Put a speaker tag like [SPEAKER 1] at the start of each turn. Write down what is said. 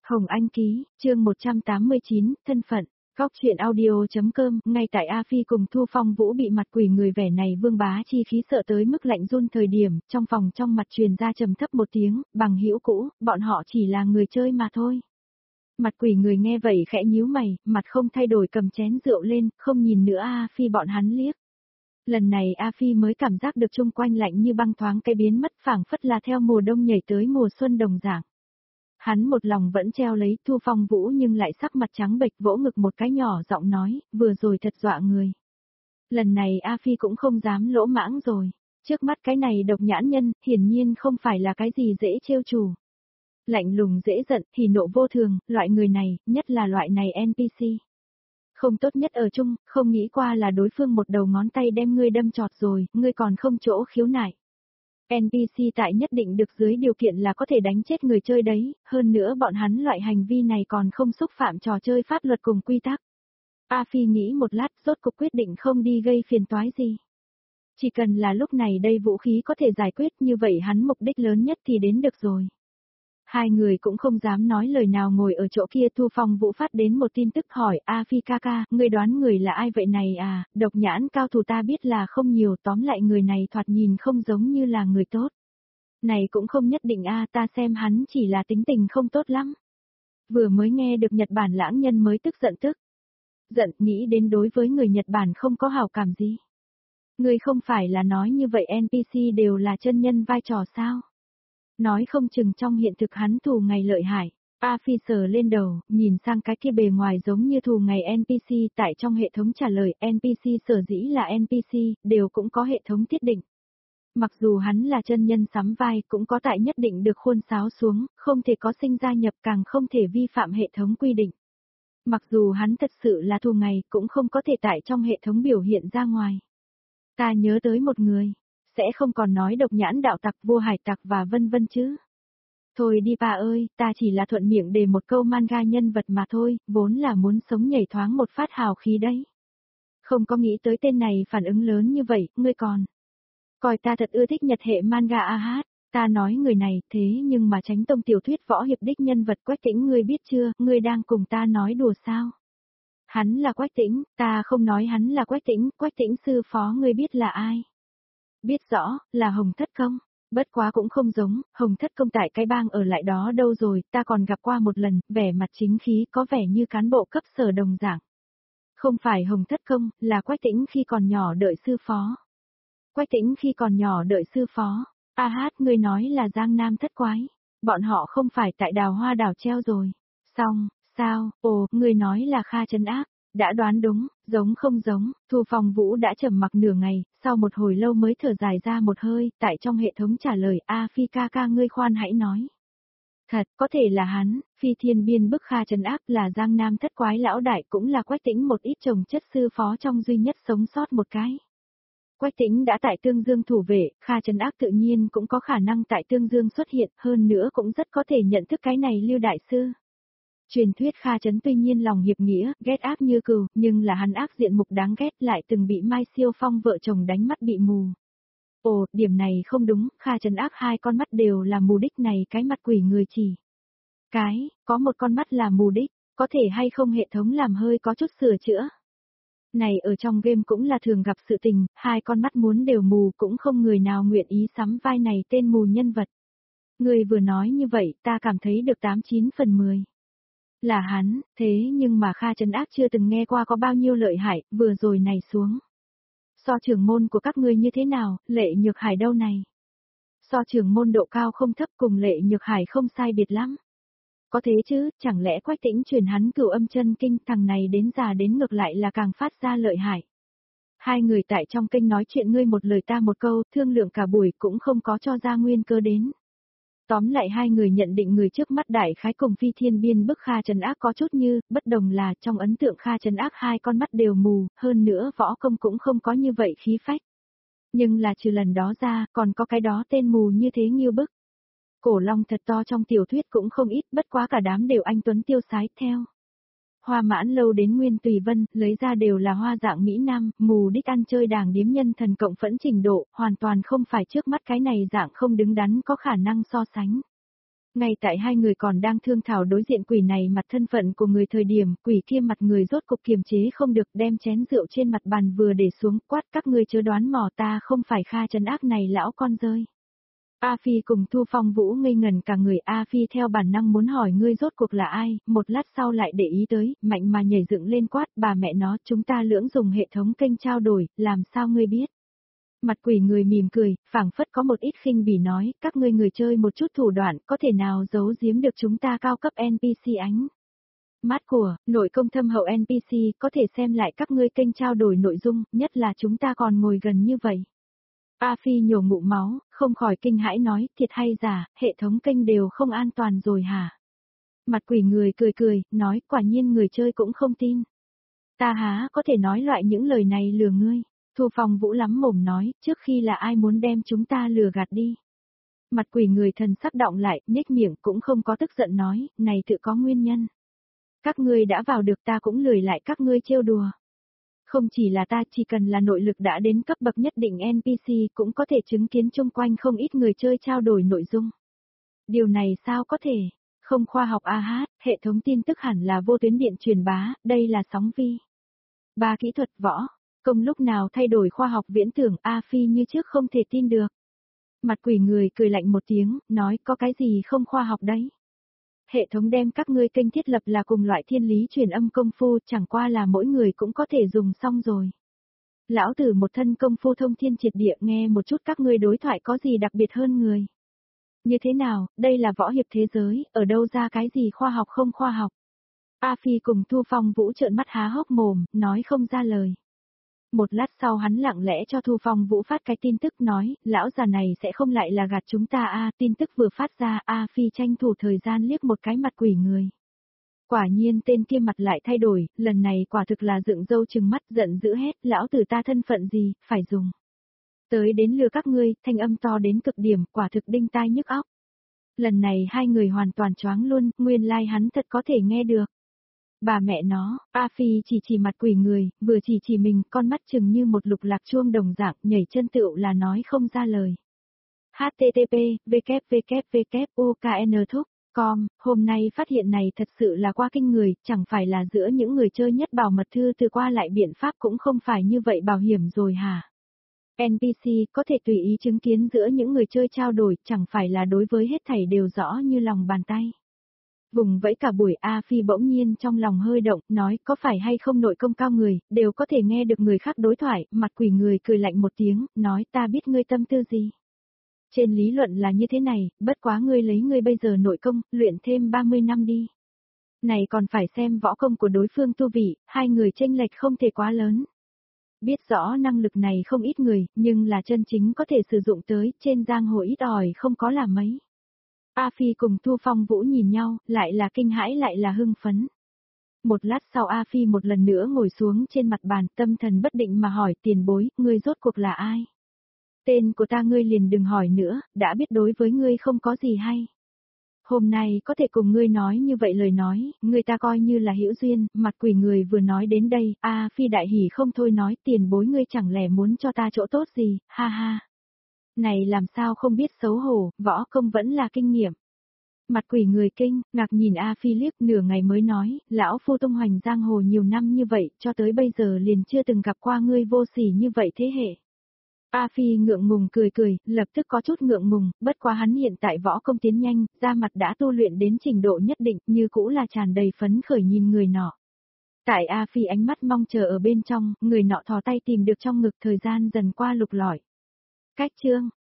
[SPEAKER 1] Hồng Anh ký, chương 189, thân phận. Góc truyện audio.com, ngay tại A Phi cùng Thu Phong Vũ bị mặt quỷ người vẻ này Vương Bá Chi khí sợ tới mức lạnh run thời điểm, trong phòng trong mặt truyền ra trầm thấp một tiếng, bằng hữu cũ, bọn họ chỉ là người chơi mà thôi. Mặt quỷ người nghe vậy khẽ nhíu mày, mặt không thay đổi cầm chén rượu lên, không nhìn nữa A Phi bọn hắn liếc. Lần này A Phi mới cảm giác được chung quanh lạnh như băng thoáng cái biến mất phảng phất là theo mùa đông nhảy tới mùa xuân đồng dạng. Hắn một lòng vẫn treo lấy Thu Phong Vũ nhưng lại sắc mặt trắng bệch vỗ ngực một cái nhỏ giọng nói, vừa rồi thật dọa người. Lần này A Phi cũng không dám lỗ mãng rồi, trước mắt cái này độc nhãn nhân, hiển nhiên không phải là cái gì dễ trêu chủ. Lạnh lùng dễ giận thì nộ vô thường, loại người này, nhất là loại này NPC. Không tốt nhất ở chung, không nghĩ qua là đối phương một đầu ngón tay đem ngươi đâm trọt rồi, ngươi còn không chỗ khiếu nại. NPC tại nhất định được dưới điều kiện là có thể đánh chết người chơi đấy, hơn nữa bọn hắn loại hành vi này còn không xúc phạm trò chơi pháp luật cùng quy tắc. A Phi nghĩ một lát rốt cuộc quyết định không đi gây phiền toái gì. Chỉ cần là lúc này đây vũ khí có thể giải quyết như vậy hắn mục đích lớn nhất thì đến được rồi. Hai người cũng không dám nói lời nào ngồi ở chỗ kia. Thu Phong Vũ phát đến một tin tức hỏi A Phi ca ca, ngươi đoán người là ai vậy này à, độc nhãn cao thủ ta biết là không nhiều, tóm lại người này thoạt nhìn không giống như là người tốt. Này cũng không nhất định a, ta xem hắn chỉ là tính tình không tốt lắm. Vừa mới nghe được Nhật Bản lãng nhân mới tức. Giận nghĩ đến đối với người Nhật Bản không có hảo cảm gì. Ngươi không phải là nói như vậy NPC đều là chân nhân vai trò sao? Nói không chừng trong hiện thực hắn thù ngày lợi hại. A Phi sờ lên đầu, nhìn sang cái kia bề ngoài giống như thù ngày NPC tại trong hệ thống trả lời NPC sở dĩ là NPC, đều cũng có hệ thống thiết định. Mặc dù hắn là chân nhân sắm vai cũng có tại nhất định được khuôn sáo xuống, không thể có sinh ra nhập càng không thể vi phạm hệ thống quy định. Mặc dù hắn thật sự là thù ngày cũng không có thể tại trong hệ thống biểu hiện ra ngoài. Ta nhớ tới một người. Sẽ không còn nói độc nhãn đạo tặc vua hải tặc và vân vân chứ. Thôi đi bà ơi, ta chỉ là thuận miệng để một câu manga nhân vật mà thôi, vốn là muốn sống nhảy thoáng một phát hào khí đấy. Không có nghĩ tới tên này phản ứng lớn như vậy, ngươi còn. Coi ta thật ưa thích nhật hệ manga a hát, ta nói người này thế nhưng mà Chánh Tông tiểu thuyết võ hiệp đích nhân vật Quách Tĩnh ngươi biết chưa, ngươi đang cùng ta nói đùa sao? Hắn là Quách Tĩnh, ta không nói hắn là Quách Tĩnh sư phó ngươi biết là ai? Biết rõ, là Hồng Thất Công, bất quá cũng không giống, Hồng Thất Công tại cái bang ở lại đó đâu rồi, ta còn gặp qua một lần, vẻ mặt chính khí có vẻ như cán bộ cấp sở đồng dạng. Không phải Hồng Thất Công, là Quách Tĩnh khi còn nhỏ đợi sư phó. Quách Tĩnh khi còn nhỏ đợi sư phó, a hát ngươi nói là Giang Nam Thất Quái, bọn họ không phải tại Đào Hoa đảo treo rồi. Xong, sao, ồ, ngươi nói là Kha Trấn Ác. Đã đoán đúng, giống không giống, Thu Phong Vũ đã trầm mặc nửa ngày, sau một hồi lâu mới thở dài ra một hơi, tại trong hệ thống trả lời A Phi ca ca ngươi khoan hãy nói. Thật, có thể là hắn, Phi Thiên Biên bức Kha Trấn Ác là Giang Nam Thất Quái lão đại cũng là Quách Tĩnh một ít chồng chất sư phó trong duy nhất sống sót một cái. Quách Tĩnh đã tại Tương Dương thủ vệ, Kha Trấn Ác tự nhiên cũng có khả năng tại Tương Dương xuất hiện, hơn nữa cũng rất có thể nhận thức cái này Lưu đại sư. Truyền thuyết Kha Trấn tuy nhiên lòng hiệp nghĩa, ghét ác như cừu, nhưng là hắn ác diện mục đáng ghét lại từng bị Mai Siêu Phong vợ chồng đánh mắt bị mù. Ồ, điểm này không đúng, Kha Trấn ác hai con mắt đều là mù đích này cái mặt quỷ người chỉ. Có một con mắt là mù đích, có thể hay không hệ thống làm hơi có chút sửa chữa. Này ở trong game cũng là thường gặp sự tình, hai con mắt muốn đều mù cũng không người nào nguyện ý sắm vai này tên mù nhân vật. Người vừa nói như vậy ta cảm thấy được 89 phần 10. Là hắn, thế nhưng mà Kha Trấn Ác chưa từng nghe qua có bao nhiêu lợi hại, vừa rồi này xuống. So trưởng môn của các ngươi như thế nào, Lệ Nhược Hải đâu này? So trưởng môn độ cao không thấp cùng Lệ Nhược Hải không sai biệt lắm. Có thế chứ, chẳng lẽ Quách Tĩnh truyền hắn Cửu Âm Chân Kinh, thằng này đến già đến ngược lại là càng phát ra lợi hại. Hai người tại trong kinh nói chuyện ngươi một lời ta một câu, thương lượng cả buổi cũng không có cho ra nguyên cơ đến. Tóm lại hai người nhận định người trước mắt đại khái cùng Phi Thiên Biên bức Kha Trấn Ác có chút như, bất đồng là trong ấn tượng Kha Trấn Ác hai con mắt đều mù, hơn nữa võ công cũng không có như vậy khí phách. Nhưng là trừ lần đó ra, còn có cái đó tên mù như thế nghiêu bức. Cổ long thật to trong tiểu thuyết cũng không ít, bất quá cả đám đều anh tuấn tiêu sái theo. Hoa Mãn Lâu đến Nguyên Tùy Vân, lấy ra đều là hoa dạng Mỹ Nam, mù đích ăn chơi đàng điếm nhân thần cộng phẫn trình độ, hoàn toàn không phải trước mắt cái này dạng không đứng đắn có khả năng so sánh. Ngay tại hai người còn đang thương thảo đối diện quỷ này mặt thân phận của người thời điểm, quỷ kia mặt người rốt cục kiềm chế không được, đem chén rượu trên mặt bàn vừa để xuống, quát các ngươi chớ đoán mò, ta không phải Kha trấn ác này lão con rơi. A Phi cùng Thu Phong Vũ ngây ngần cả người. A Phi theo bản năng muốn hỏi ngươi rốt cuộc là ai, một lát sau lại để ý tới, mạnh mà nhảy dựng lên quát, bà mẹ nó, chúng ta lưỡng dùng hệ thống kênh trao đổi, làm sao ngươi biết? Mặt quỷ người mỉm cười, phảng phất có một ít khinh bỉ nói, các ngươi người chơi một chút thủ đoạn, có thể nào giấu giếm được chúng ta cao cấp NPC ánh. Mát của, nội công thâm hậu NPC, có thể xem lại các ngươi kênh trao đổi nội dung, nhất là chúng ta còn ngồi gần như vậy. A Phi nhổ ngụm máu, không khỏi kinh hãi nói, thiệt hay giả, hệ thống kênh đều không an toàn rồi hả? Mặt quỷ người cười cười, nói, quả nhiên người chơi cũng không tin. Ta há có thể nói loại những lời này lừa ngươi. Thu Phong Vũ lắm mồm nói, trước khi là ai muốn đem chúng ta lừa gạt đi. Mặt quỷ người thần sắc động lại, nhếch miệng cũng không có tức giận nói, này tự có nguyên nhân. Các ngươi đã vào được ta cũng lười lại các ngươi trêu đùa. Không chỉ là ta, chỉ cần là nội lực đã đến cấp bậc nhất định NPC cũng có thể chứng kiến chung quanh không ít người chơi trao đổi nội dung. Điều này sao có thể? Không khoa học hệ thống tin tức hẳn là vô tuyến điện truyền bá, đây là sóng vi. Ba kỹ thuật võ, công lúc nào thay đổi khoa học viễn tưởng A Phi như trước không thể tin được. Mặt quỷ người cười lạnh một tiếng, nói có cái gì không khoa học đấy. Hệ thống đem các ngươi kênh thiết lập là cùng loại thiên lý truyền âm công phu, chẳng qua là mỗi người cũng có thể dùng xong rồi. Lão tử một thân công phu thông thiên triệt địa, nghe một chút các ngươi đối thoại có gì đặc biệt hơn người. Như thế nào, đây là võ hiệp thế giới, ở đâu ra cái gì khoa học không khoa học. A Phi cùng Thu Phong Vũ trợn mắt há hốc mồm, nói không ra lời. Một lát sau hắn lặng lẽ cho Thu Phong Vũ phát cái tin tức nói, lão già này sẽ không lại là gạt chúng ta tin tức vừa phát ra, A Phi tranh thủ thời gian liếc một cái mặt quỷ người. Quả nhiên tên kia mặt lại thay đổi, lần này quả thực là dựng râu trừng mắt giận dữ hét, lão tử ta thân phận gì, phải dùng. Tới đến lừa các ngươi, thanh âm to đến cực điểm, quả thực đinh tai nhức óc. Lần này hai người hoàn toàn choáng luôn, nguyên lai hắn thật có thể nghe được. Bà mẹ nó, A Phi chỉ mặt quỷ người, vừa chỉ mình, con mắt chừng như một lục lạc chuông đồng dạng, nhảy chân tựu là nói không ra lời. http www.ukn.com, hôm nay phát hiện này thật sự là quá kinh người, chẳng phải là giữa những người chơi nhất bảo mật thư từ qua lại biện pháp cũng không phải như vậy bảo hiểm rồi hả? NPC có thể tùy ý chứng kiến giữa những người chơi trao đổi, chẳng phải là đối với hết thảy đều rõ như lòng bàn tay. Vùng vẫy cả buổi A Phi bỗng nhiên trong lòng hơi động, nói có phải hay không nội công cao người, đều có thể nghe được người khác đối thoại, mặt quỷ người cười lạnh một tiếng, nói ta biết ngươi tâm tư gì. Trên lý luận là như thế này, bất quá ngươi lấy ngươi bây giờ nội công, luyện thêm 30 năm đi. Này còn phải xem võ công của đối phương tu vị, hai người chênh lệch không thể quá lớn. Biết rõ năng lực này không ít người, nhưng là chân chính có thể sử dụng tới, trên giang hồ ít ỏi không có là mấy. A Phi cùng Thu Phong Vũ nhìn nhau, lại là kinh hãi lại là hưng phấn. Một lát sau A Phi một lần nữa ngồi xuống trên mặt bàn, tâm thần bất định mà hỏi tiền bối, ngươi rốt cuộc là ai? Tên của ta ngươi liền đừng hỏi nữa, đã biết đối với ngươi không có gì hay. Hôm nay có thể cùng ngươi nói như vậy lời nói, người ta coi như là hữu duyên, mặt quỷ người vừa nói đến đây, A Phi đại hỉ không thôi nói tiền bối ngươi chẳng lẽ muốn cho ta chỗ tốt gì, ha ha. Này làm sao không biết xấu hổ, võ công vẫn là kinh nghiệm. Mặt quỷ người kinh, ngạc nhìn A Phi liếc nửa ngày mới nói, lão phu tung hoành giang hồ nhiều năm như vậy, cho tới bây giờ liền chưa từng gặp qua ngươi vô sỉ như vậy thế hệ. A Phi ngượng ngùng cười, lập tức có chút ngượng ngùng, bất quá hắn hiện tại võ công tiến nhanh, da mặt đã tu luyện đến trình độ nhất định, như cũ là tràn đầy phấn khởi nhìn người nọ. Tại A Phi ánh mắt mong chờ ở bên trong, người nọ thò tay tìm được trong ngực thời gian dần qua lục lọi. Cách chương